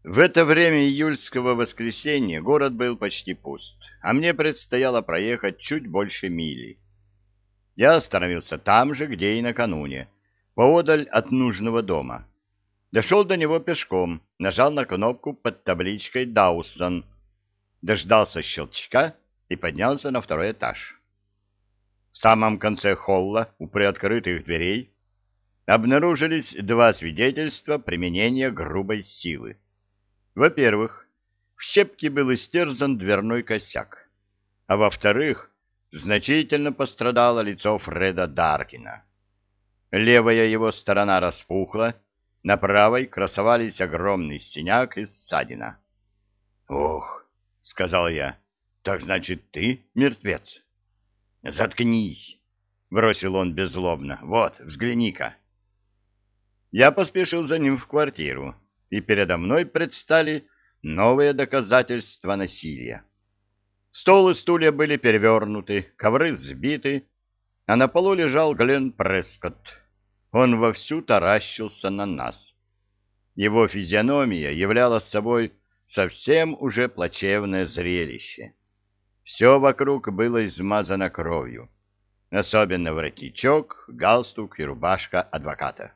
В это время июльского воскресенья город был почти пуст, а мне предстояло проехать чуть больше мили. Я остановился там же, где и накануне, поодаль от нужного дома. Дошел до него пешком, нажал на кнопку под табличкой «Дауссон», дождался щелчка и поднялся на второй этаж. В самом конце холла, у приоткрытых дверей, обнаружились два свидетельства применения грубой силы. Во-первых, в щепки был истерзан дверной косяк, а во-вторых, значительно пострадало лицо Фреда Даркина. Левая его сторона распухла, на правой красовались огромный синяк и ссадина. — Ох, — сказал я, — так значит ты мертвец? — Заткнись, — бросил он беззлобно. — Вот, взгляни-ка. Я поспешил за ним в квартиру, и передо мной предстали новые доказательства насилия. Стол и стулья были перевернуты, ковры сбиты, а на полу лежал Глен Прескотт. Он вовсю таращился на нас. Его физиономия являла собой совсем уже плачевное зрелище. Все вокруг было измазано кровью, особенно воротничок, галстук и рубашка адвоката.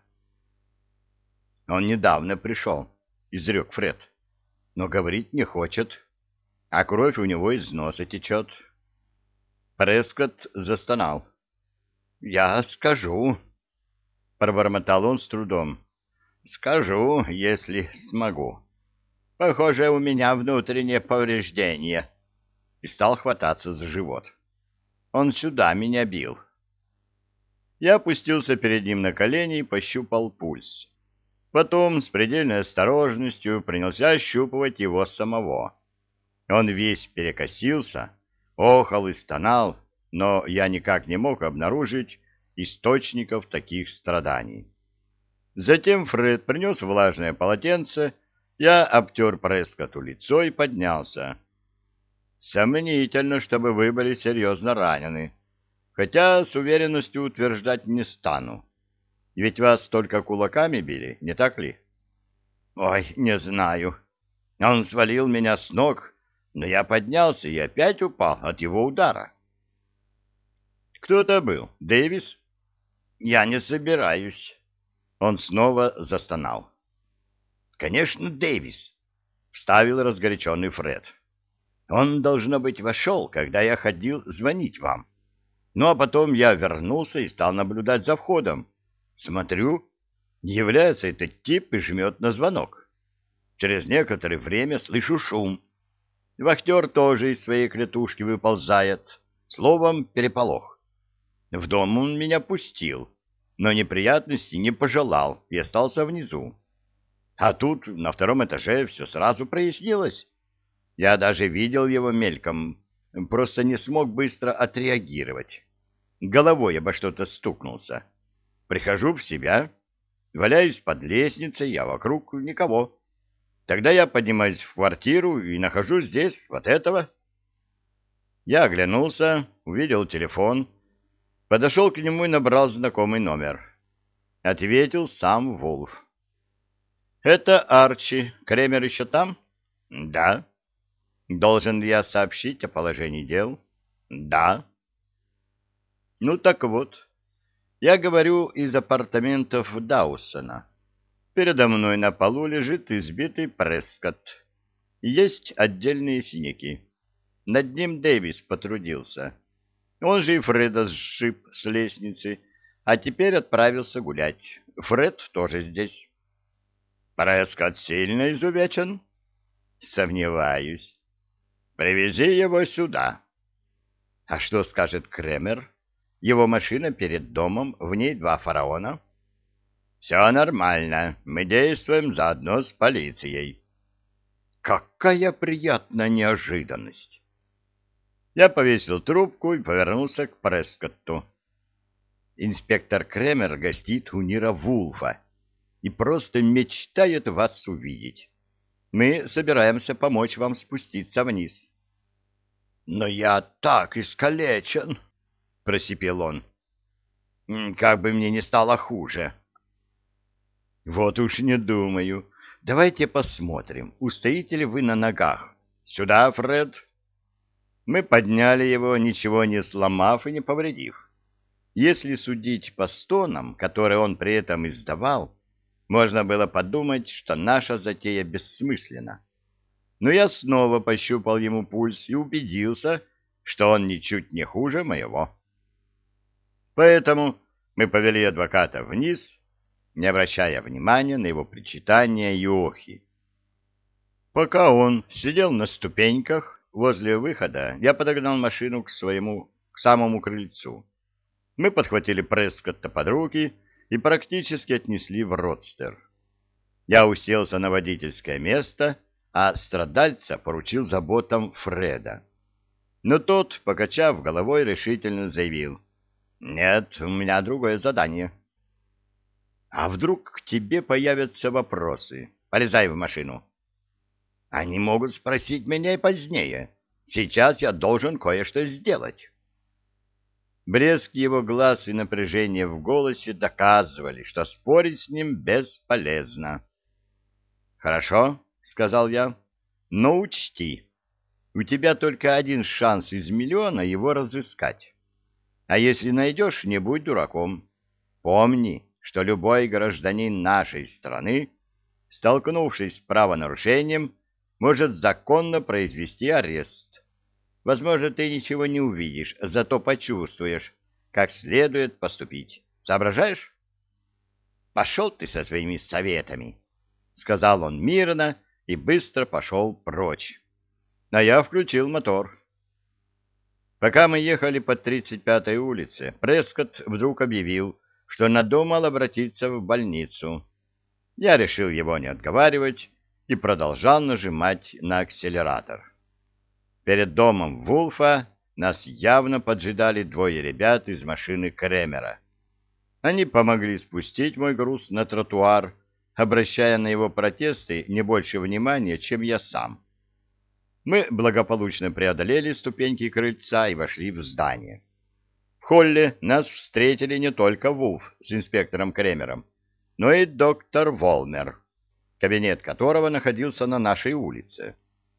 «Он недавно пришел», — изрек Фред, — «но говорить не хочет, а кровь у него из носа течет». Прескотт застонал. «Я скажу», — пробормотал он с трудом. «Скажу, если смогу. Похоже, у меня внутреннее повреждение». И стал хвататься за живот. «Он сюда меня бил». Я опустился перед ним на колени и пощупал пульс. Потом с предельной осторожностью принялся ощупывать его самого. Он весь перекосился, охал и стонал, но я никак не мог обнаружить источников таких страданий. Затем Фред принес влажное полотенце, я обтер Прескотту лицо и поднялся. Сомнительно, чтобы вы были серьезно ранены, хотя с уверенностью утверждать не стану. Ведь вас только кулаками били, не так ли? Ой, не знаю. Он свалил меня с ног, но я поднялся и опять упал от его удара. Кто это был? Дэвис? Я не собираюсь. Он снова застонал. Конечно, Дэвис, вставил разгоряченный Фред. Он, должно быть, вошел, когда я ходил звонить вам. Ну, а потом я вернулся и стал наблюдать за входом. Смотрю, является этот тип и жмет на звонок. Через некоторое время слышу шум. Вахтер тоже из своей клетушки выползает. Словом, переполох. В дом он меня пустил, но неприятностей не пожелал и остался внизу. А тут, на втором этаже, все сразу прояснилось. Я даже видел его мельком, просто не смог быстро отреагировать. Головой обо что-то стукнулся. Прихожу в себя, валяюсь под лестницей, а вокруг никого. Тогда я поднимаюсь в квартиру и нахожу здесь вот этого. Я оглянулся, увидел телефон, подошел к нему и набрал знакомый номер. Ответил сам Вулф. «Это Арчи. Кремер еще там?» «Да». «Должен ли я сообщить о положении дел?» «Да». «Ну так вот». Я говорю из апартаментов Дауссона. Передо мной на полу лежит избитый Прескотт. Есть отдельные синяки. Над ним Дэвис потрудился. Он же и Фреда сшиб с лестницы, а теперь отправился гулять. Фред тоже здесь. Прескотт сильно изувечен? Сомневаюсь. Привези его сюда. А что скажет Кремер? Его машина перед домом, в ней 2 фараона. Все нормально, мы действуем заодно с полицией. Какая приятная неожиданность! Я повесил трубку и повернулся к Прескотту. Инспектор Кремер гостит у Нира Вулфа и просто мечтает вас увидеть. Мы собираемся помочь вам спуститься вниз. Но я так искалечен, — просипел он. Как бы мне не стало хуже. Вот уж не думаю. Давайте посмотрим, устоите ли вы на ногах. Сюда, Фред. Мы подняли его, ничего не сломав и не повредив. Если судить по стонам, которые он при этом издавал, можно было подумать, что наша затея бессмысленна. Но я снова пощупал ему пульс и убедился, что он ничуть не хуже моего. Поэтому мы повели адвоката вниз, не обращая внимания на его причитания и охи. Пока он сидел на ступеньках возле выхода, я подогнал машину к самому крыльцу. Мы подхватили Прескотта под руки и практически отнесли в родстер. Я уселся на водительское место, а страдальца поручил заботам Фреда. Но тот, покачав головой, решительно заявил: «Нет, у меня другое задание». «А вдруг к тебе появятся вопросы? Полезай в машину». «Они могут спросить меня и позднее. Сейчас я должен кое-что сделать». Блеск его глаз и напряжение в голосе доказывали, что спорить с ним бесполезно. «Хорошо», — сказал я, — «но учти, у тебя только один шанс из миллиона его разыскать. А если найдешь, не будь дураком. Помни, что любой гражданин нашей страны, столкнувшись с правонарушением, может законно произвести арест. Возможно, ты ничего не увидишь, зато почувствуешь, как следует поступить. Соображаешь?» «Пошел ты со своими советами», — сказал он мирно и быстро пошел прочь. А я включил мотор. Пока мы ехали по 35-й улице, Прескотт вдруг объявил, что надумал обратиться в больницу. Я решил его не отговаривать и продолжал нажимать на акселератор. Перед домом Вулфа нас явно поджидали двое ребят из машины Кремера. Они помогли спустить мой груз на тротуар, обращая на его протесты не больше внимания, чем я сам. Мы благополучно преодолели ступеньки крыльца и вошли в здание. В холле нас встретили не только Вулф с инспектором Кремером, но и доктор Волмер, кабинет которого находился на нашей улице.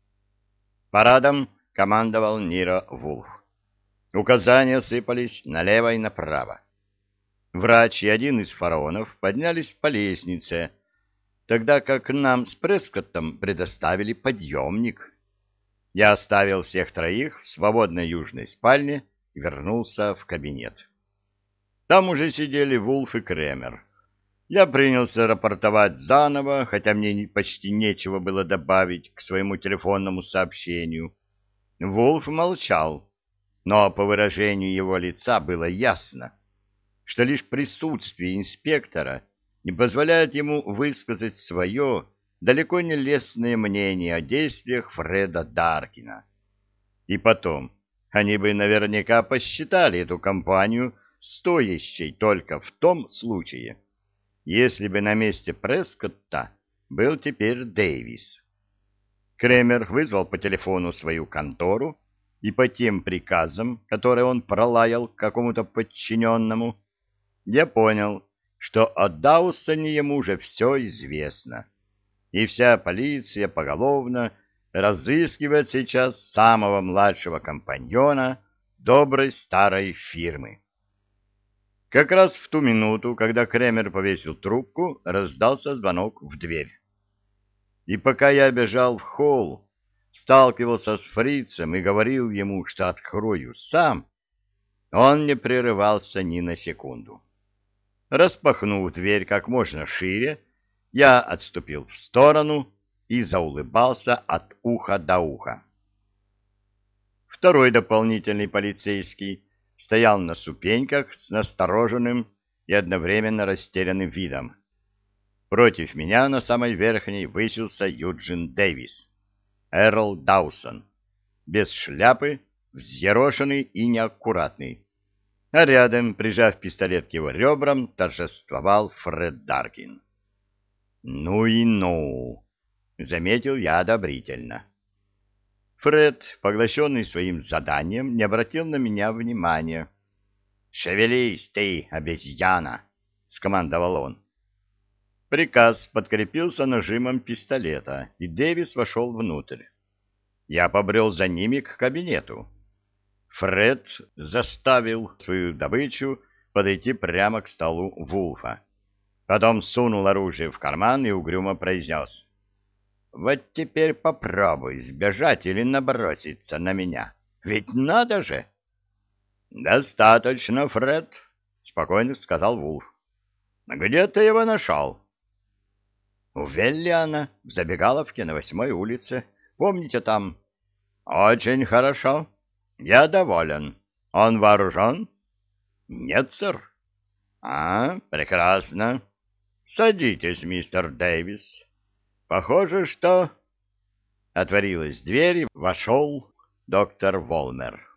Парадом командовал Ниро Вулф. Указания сыпались налево и направо. Врач и один из фараонов поднялись по лестнице, тогда как нам с Прескоттом предоставили подъемник. Я оставил всех троих в свободной южной спальне и вернулся в кабинет. Там уже сидели Вулф и Кремер. Я принялся рапортовать заново, хотя мне почти нечего было добавить к своему телефонному сообщению. Вулф молчал, но по выражению его лица было ясно, что лишь присутствие инспектора не позволяет ему высказать свое далеко не лестное мнение о действиях Фреда Даркина. И потом, они бы наверняка посчитали эту компанию стоящей только в том случае, если бы на месте Прескотта был теперь Дэвис. Кремер вызвал по телефону свою контору, и по тем приказам, которые он пролаял какому-то подчиненному, я понял, что о Даусоне ему уже все известно, и вся полиция поголовно разыскивает сейчас самого младшего компаньона доброй старой фирмы. Как раз в ту минуту, когда Кремер повесил трубку, раздался звонок в дверь. И пока я бежал в холл, сталкивался с фрицем и говорил ему, что открою сам, он не прерывался ни на секунду. Распахнув дверь как можно шире, я отступил в сторону и заулыбался от уха до уха. Второй дополнительный полицейский стоял на ступеньках с настороженным и одновременно растерянным видом. Против меня на самой верхней высился Юджин Дэвис, Эрл Даусон, без шляпы, взъерошенный и неаккуратный. А рядом, прижав пистолет к его ребрам, торжествовал Фред Даркин. «Ну и ну!» — заметил я одобрительно. Фред, поглощенный своим заданием, не обратил на меня внимания. «Шевелись ты, обезьяна!» — скомандовал он. Приказ подкрепился нажимом пистолета, и Дэвис вошел внутрь. Я побрел за ними к кабинету. Фред заставил свою добычу подойти прямо к столу Вулфа. Потом сунул оружие в карман и угрюмо произнес: «Вот теперь попробуй сбежать или наброситься на меня. Ведь надо же!» «Достаточно, Фред», — спокойно сказал Вулф. «Где ты его нашел?» «У Веллиана, в забегаловке на 8-й улице. Помните там?» «Очень хорошо. Я доволен. Он вооружен?» «Нет, сэр». Прекрасно. Садитесь, мистер Дэвис. Похоже, что...» Отворилась дверь, и вошел доктор Волмер.